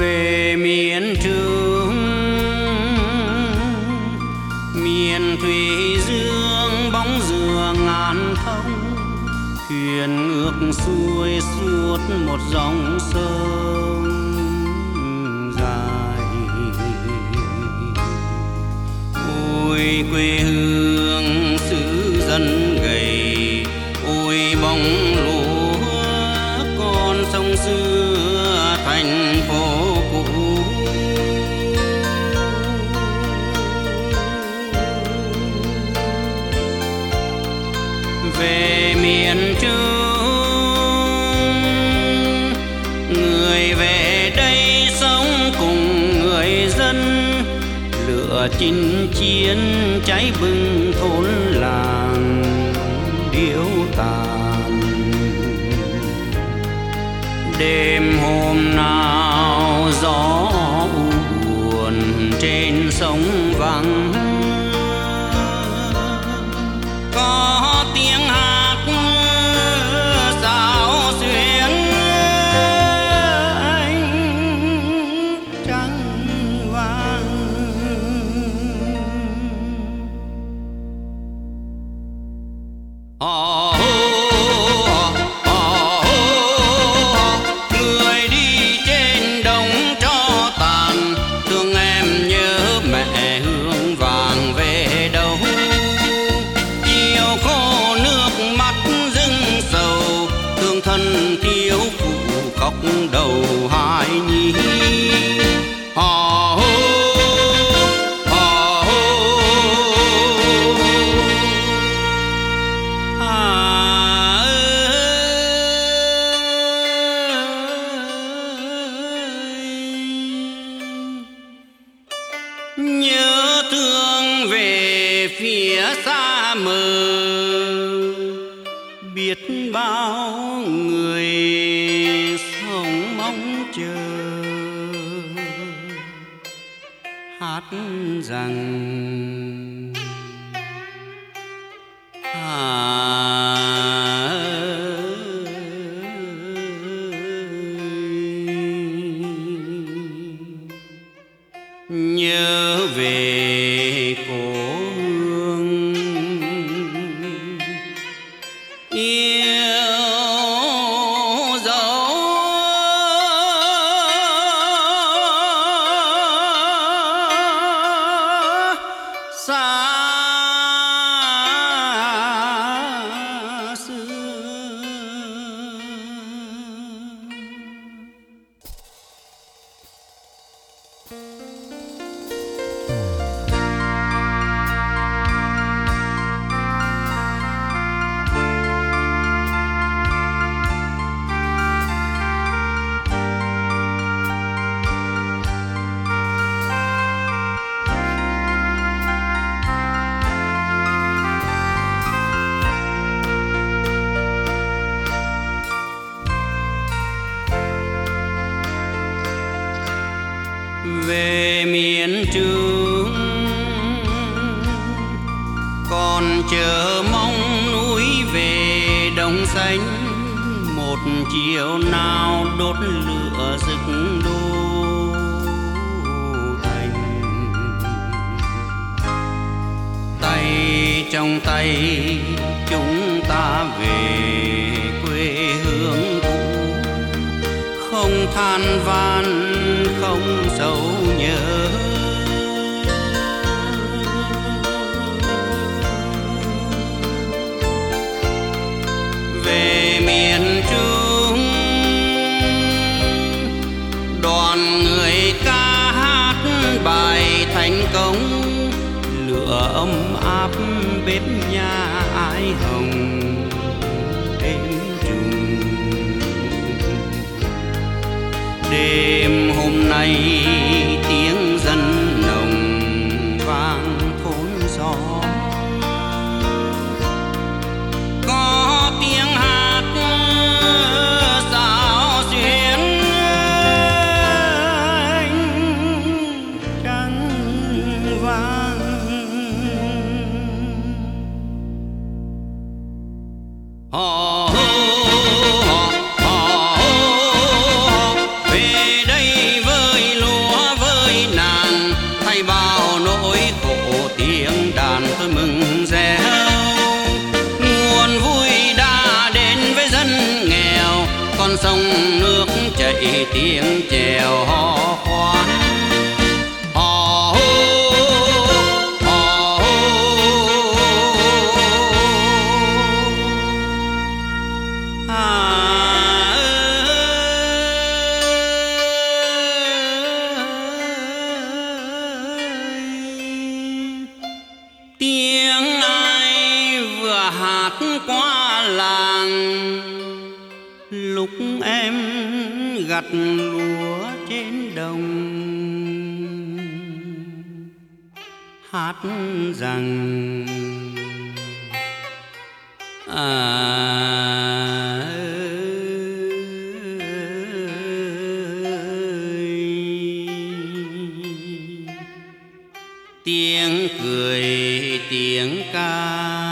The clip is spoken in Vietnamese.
về miền Trung, miền thủy dương bóng dừa ngàn thông, thuyền ngược xuôi suốt một dòng sông dài. Ôi quê hương xứ dân gầy, ôi bóng lúa con sông xưa thành phố cũ. Về miền Trung, người về đây sống cùng người dân, lửa chinh chiến cháy bừng thôn làng điếu tàn. Đêm hôm nào gió buồn trên sông vắng, có tiếng hát xao xuyến ánh trăng vàng. Người đi trên đồng tro tàn, thương em nhớ mẹ hương vàng về đâu. Chiều khô nước mắt dưng sầu, thương thân thiếu phụ khóc đầu hai nhi. Hò hô, hò hô. Nhớ thương về phía xa mờ, biết bao người sống mong chờ, hát rằng nhớ về cố hương yêu dấu xa xưa. Về miền Trung, còn chờ mong núi về đồng xanh, một chiều nào đốt lửa rực đô thành. Tay trong tay chúng ta về quê hương cũ, không than van không sầu nhớ. Về miền Trung, đoàn người ca hát bài thành công, lửa ấm áp bếp nhà ái hồng đêm trùng. Đêm hôm nay tiếng dân nồng vang thốn gió, có tiếng hát xao xuyến ánh trăng vàng. Hò hô, hò hô, về đây với tiếng ai vừa hát qua làng lúc em gặt lúa trên đồng, hát rằng tiếng cười tiếng ca